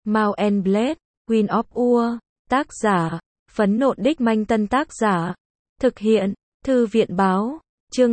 Mount and Blade, Queen of Ur, tác giả, Phấn Nộn Đích Manh Tân tác giả, thực hiện, Thư viện báo, chương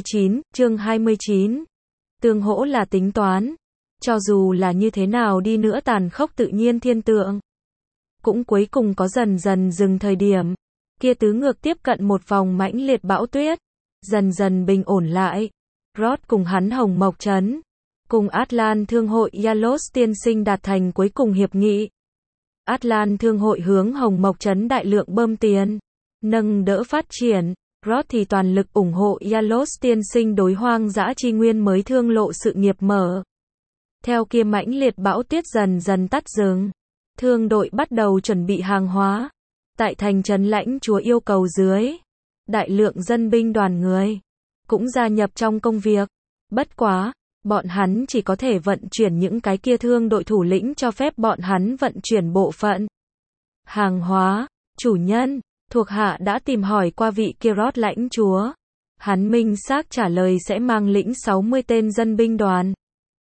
29, tương hỗ là tính toán, cho dù là như thế nào đi nữa tàn khốc tự nhiên thiên tượng, cũng cuối cùng có dần dần dừng thời điểm, kia tứ ngược tiếp cận một vòng mãnh liệt bão tuyết, dần dần bình ổn lại. Rod cùng hắn Hồng Mộc Trấn, cùng Atlan Thương hội Yalos tiên sinh đạt thành cuối cùng hiệp nghị. Atlan Thương hội hướng Hồng Mộc Trấn đại lượng bơm tiền, nâng đỡ phát triển, Rod thì toàn lực ủng hộ Yalos tiên sinh đối hoang dã chi nguyên mới thương lộ sự nghiệp mở. Theo kia mãnh liệt bão tuyết dần dần tắt dừng, thương đội bắt đầu chuẩn bị hàng hóa. Tại thành trấn lãnh chúa yêu cầu dưới, đại lượng dân binh đoàn người cũng gia nhập trong công việc. Bất quá, bọn hắn chỉ có thể vận chuyển những cái kia thương đội thủ lĩnh cho phép bọn hắn vận chuyển bộ phận hàng hóa. Chủ nhân, thuộc hạ đã tìm hỏi qua vị kia Rod lãnh chúa. Hắn minh xác trả lời sẽ mang lĩnh 60 tên dân binh đoàn,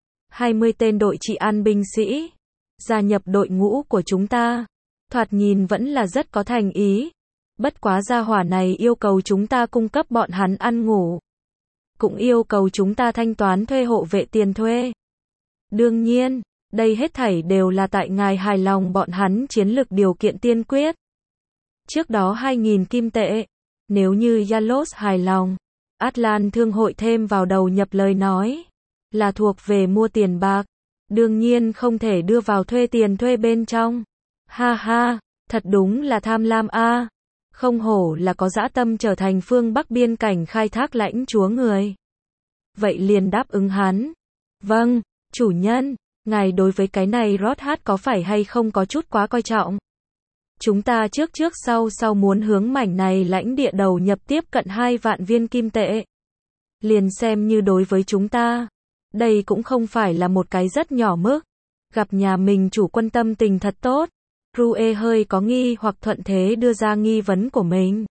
20 tên đội trị an binh sĩ, gia nhập đội ngũ của chúng ta. Thoạt nhìn vẫn là rất có thành ý. Bất quá gia hỏa này yêu cầu chúng ta cung cấp bọn hắn ăn ngủ. Cũng yêu cầu chúng ta thanh toán thuê hộ vệ tiền thuê. Đương nhiên, đây hết thảy đều là tại ngài hài lòng bọn hắn chiến lược điều kiện tiên quyết. Trước đó 2.000 kim tệ. Nếu như Yalos hài lòng, Atlan Thương hội thêm vào đầu nhập lời nói, là thuộc về mua tiền bạc. Đương nhiên không thể đưa vào thuê tiền thuê bên trong. Ha ha, thật đúng là tham lam a. Không hổ là có dã tâm trở thành phương Bắc biên cảnh khai thác lãnh chúa người. Vậy liền đáp ứng hắn. Vâng, chủ nhân, ngài đối với cái này Rod hát có phải hay không có chút quá coi trọng. Chúng ta trước sau muốn hướng mảnh này lãnh địa đầu nhập tiếp cận 2 vạn viên kim tệ. Liền xem như đối với chúng ta, đây cũng không phải là một cái rất nhỏ mức. Gặp nhà mình chủ quân tâm tình thật tốt. Rue hơi có nghi hoặc thuận thế đưa ra nghi vấn của mình.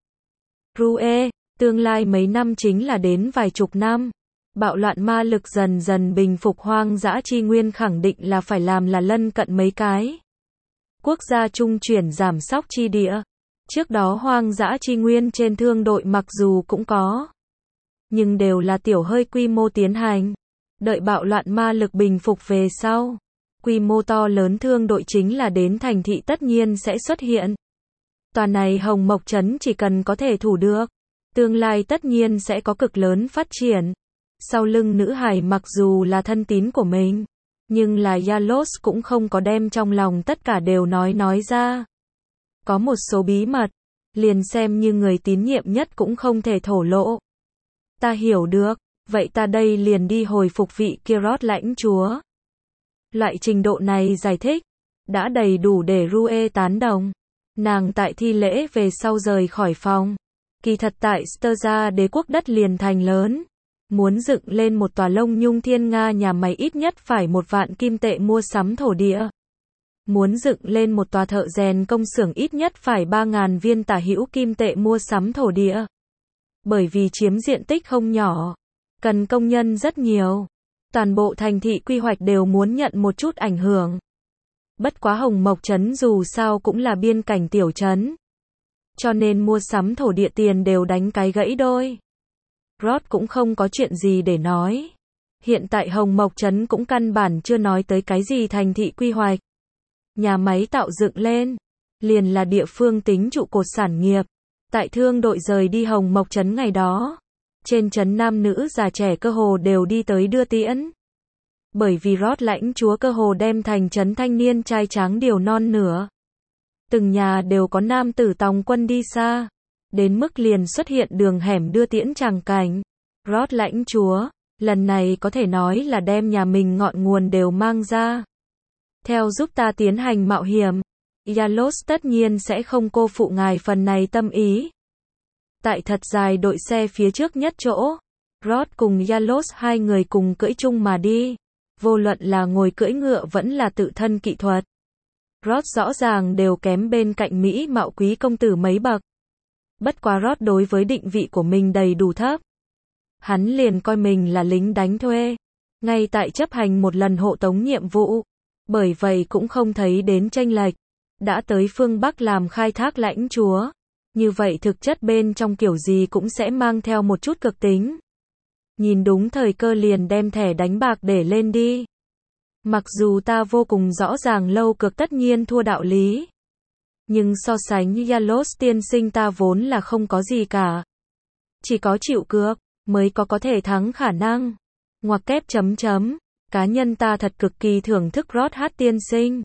Rue, tương lai mấy năm chính là đến vài chục năm. Bạo loạn ma lực dần dần bình phục hoang dã chi nguyên khẳng định là phải làm là lân cận mấy cái quốc gia trung chuyển giảm sóc chi địa. Trước đó hoang dã chi nguyên trên thương đội mặc dù cũng có, nhưng đều là tiểu hơi quy mô tiến hành. Đợi bạo loạn ma lực bình phục về sau, quy mô to lớn thương đội chính là đến thành thị tất nhiên sẽ xuất hiện. Toàn này Hồng Mộc Trấn chỉ cần có thể thủ được, tương lai tất nhiên sẽ có cực lớn phát triển. Sau lưng nữ hải mặc dù là thân tín của mình, nhưng là Yalos cũng không có đem trong lòng tất cả đều nói ra. Có một số bí mật, liền xem như người tín nhiệm nhất cũng không thể thổ lộ. Ta hiểu được, vậy ta đây liền đi hồi phục vị kia Rod lãnh chúa. Loại trình độ này giải thích, đã đầy đủ để Rue tán đồng. Nàng tại thi lễ về sau rời khỏi phòng. Kỳ thật tại Sterza đế quốc đất liền thành lớn. Muốn dựng lên một tòa lông nhung thiên nga nhà máy ít nhất phải 1 vạn kim tệ mua sắm thổ địa. Muốn dựng lên một tòa thợ rèn công xưởng ít nhất phải 3.000 viên tả hữu kim tệ mua sắm thổ địa. Bởi vì chiếm diện tích không nhỏ, cần công nhân rất nhiều. Toàn bộ thành thị quy hoạch đều muốn nhận một chút ảnh hưởng. Bất quá Hồng Mộc Trấn dù sao cũng là biên cảnh tiểu trấn, cho nên mua sắm thổ địa tiền đều đánh cái gãy đôi. Rod cũng không có chuyện gì để nói. Hiện tại Hồng Mộc Trấn cũng căn bản chưa nói tới cái gì thành thị quy hoạch. Nhà máy tạo dựng lên, liền là địa phương tính trụ cột sản nghiệp. Tại thương đội rời đi Hồng Mộc Trấn ngày đó, trên trấn nam nữ già trẻ cơ hồ đều đi tới đưa tiễn. Bởi vì Rod lãnh chúa cơ hồ đem thành trấn thanh niên trai tráng điều non nửa. Từng nhà đều có nam tử tòng quân đi xa. Đến mức liền xuất hiện đường hẻm đưa tiễn tràng cảnh. Rod lãnh chúa, lần này có thể nói là đem nhà mình ngọn nguồn đều mang ra. Theo giúp ta tiến hành mạo hiểm. Yalos tất nhiên sẽ không cô phụ ngài phần này tâm ý. Tại thật dài đội xe phía trước nhất chỗ, Rod cùng Yalos hai người cùng cưỡi chung mà đi. Vô luận là ngồi cưỡi ngựa vẫn là tự thân kỹ thuật. Rod rõ ràng đều kém bên cạnh Mỹ mạo quý công tử mấy bậc. Bất quá Rod đối với định vị của mình đầy đủ thấp. Hắn liền coi mình là lính đánh thuê. Ngay tại chấp hành một lần hộ tống nhiệm vụ. bởi vậy cũng không thấy đến chênh lệch. Đã tới phương Bắc làm khai thác lãnh chúa, như vậy thực chất bên trong kiểu gì cũng sẽ mang theo một chút cực tính. Nhìn đúng thời cơ liền đem thẻ đánh bạc để lên đi. Mặc dù ta vô cùng rõ ràng lâu cược tất nhiên thua đạo lý, nhưng so sánh Yalos tiên sinh ta vốn là không có gì cả. Chỉ có chịu cược, mới có thể thắng khả năng. Ngoặc kép chấm chấm, cá nhân ta thật cực kỳ thưởng thức Rod Hát tiên sinh.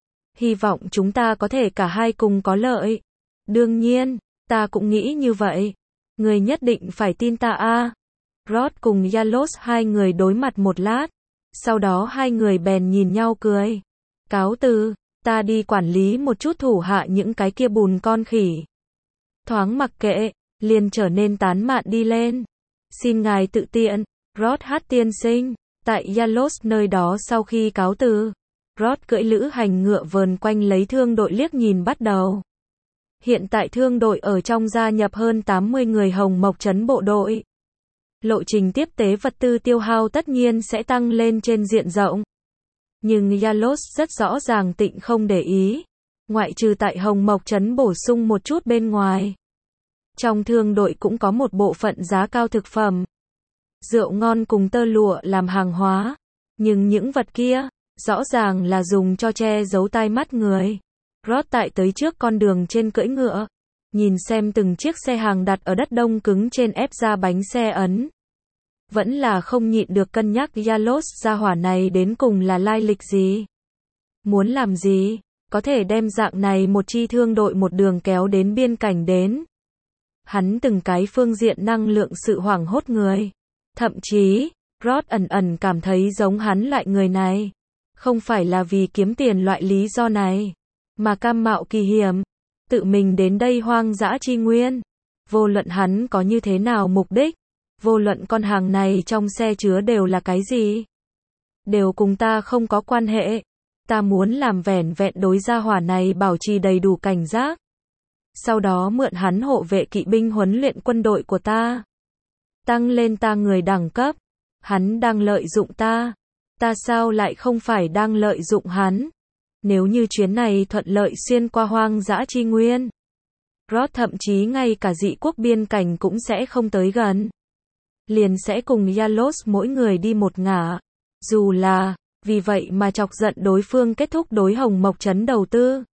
Hy vọng chúng ta có thể cả hai cùng có lợi. Đương nhiên, ta cũng nghĩ như vậy. Người nhất định phải tin ta a. Rod cùng Yalos hai người đối mặt một lát. Sau đó hai người bèn nhìn nhau cười. Cáo từ, ta đi quản lý một chút thủ hạ những cái kia bùn con khỉ. Thoáng mặc kệ, liền trở nên tán mạn đi lên. Xin ngài tự tiện, Rod Hát tiên sinh. Tại Yalos nơi đó sau khi cáo từ, Rod cưỡi lữ hành ngựa vờn quanh lấy thương đội liếc nhìn bắt đầu. Hiện tại thương đội ở trong gia nhập hơn 80 người Hồng Mộc trấn bộ đội. Lộ trình tiếp tế vật tư tiêu hao tất nhiên sẽ tăng lên trên diện rộng. Nhưng Yalos rất rõ ràng tịnh không để ý. Ngoại trừ tại Hồng Mộc trấn bổ sung một chút bên ngoài. Trong thương đội cũng có một bộ phận giá cao thực phẩm. Rượu ngon cùng tơ lụa làm hàng hóa. Nhưng những vật kia, rõ ràng là dùng cho che giấu tai mắt người. Rod tại tới trước con đường trên cưỡi ngựa. Nhìn xem từng chiếc xe hàng đặt ở đất đông cứng trên ép ra bánh xe ấn. Vẫn là không nhịn được cân nhắc Yalos gia hỏa này đến cùng là lai lịch gì. Muốn làm gì, có thể đem dạng này một chi thương đội một đường kéo đến biên cảnh đến. Hắn từng cái phương diện năng lượng sự hoảng hốt người. Thậm chí, Rod ẩn ẩn cảm thấy giống hắn loại người này. Không phải là vì kiếm tiền loại lý do này, mà cam mạo kỳ hiểm, tự mình đến đây hoang dã chi nguyên. Vô luận hắn có như thế nào mục đích, vô luận con hàng này trong xe chứa đều là cái gì, đều cùng ta không có quan hệ. Ta muốn làm vẻn vẹn đối gia hỏa này bảo trì đầy đủ cảnh giác. Sau đó mượn hắn hộ vệ kỵ binh huấn luyện quân đội của ta. Tăng lên ta người đẳng cấp. Hắn đang lợi dụng ta. Ta sao lại không phải đang lợi dụng hắn? Nếu như chuyến này thuận lợi xuyên qua hoang dã chi nguyên, Rod thậm chí ngay cả dị quốc biên cảnh cũng sẽ không tới gần. Liền sẽ cùng Yalos mỗi người đi một ngả. Dù là, vì vậy mà chọc giận đối phương kết thúc đối Hồng Mộc trấn đầu tư.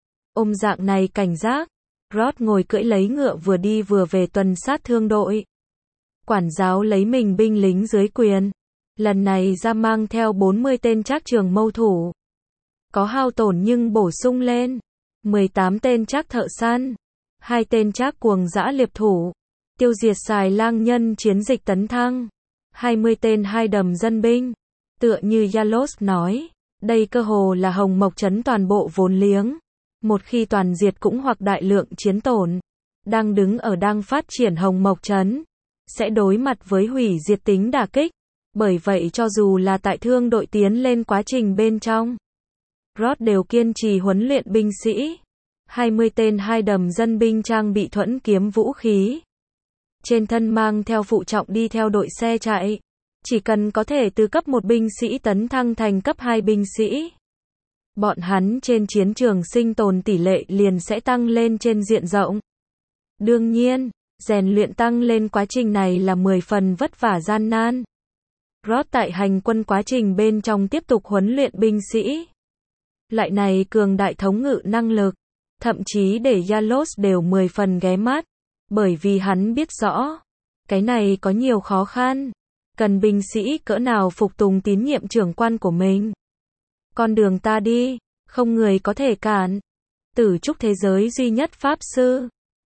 Ôm dạng này cảnh giác, Rod ngồi cưỡi lấy ngựa vừa đi vừa về tuần sát thương đội. Quản giáo lấy mình binh lính dưới quyền. Lần này ra mang theo 40 tên trác trường mâu thủ. Có hao tổn nhưng bổ sung lên. 18 tên trác thợ săn. 2 tên trác cuồng dã liệp thủ. Tiêu diệt xài lang nhân chiến dịch tấn thăng. 20 tên hai đầm dân binh. Tựa như Yalos nói, đây cơ hồ là Hồng Mộc trấn toàn bộ vốn liếng. Một khi toàn diệt cũng hoặc đại lượng chiến tổn. Đang đứng ở đang phát triển Hồng Mộc trấn, sẽ đối mặt với hủy diệt tính đả kích. Bởi vậy cho dù là tại thương đội tiến lên quá trình bên trong, Rod đều kiên trì huấn luyện binh sĩ. 20 tên hai đầm dân binh trang bị thuẫn kiếm vũ khí. Trên thân mang theo phụ trọng đi theo đội xe chạy. Chỉ cần có thể từ cấp 1 binh sĩ tấn thăng thành cấp 2 binh sĩ, bọn hắn trên chiến trường sinh tồn tỷ lệ liền sẽ tăng lên trên diện rộng. Đương nhiên, rèn luyện tăng lên quá trình này là 10 phần vất vả gian nan. Rod tại hành quân quá trình bên trong tiếp tục huấn luyện binh sĩ. Loại này cường đại thống ngự năng lực, thậm chí để Yalos đều 10 phần ghé mắt, bởi vì hắn biết rõ, cái này có nhiều khó khăn, cần binh sĩ cỡ nào phục tùng tín nhiệm trưởng quan của mình. Con đường ta đi, không người có thể cản. Tử trúc thế giới duy nhất pháp sư.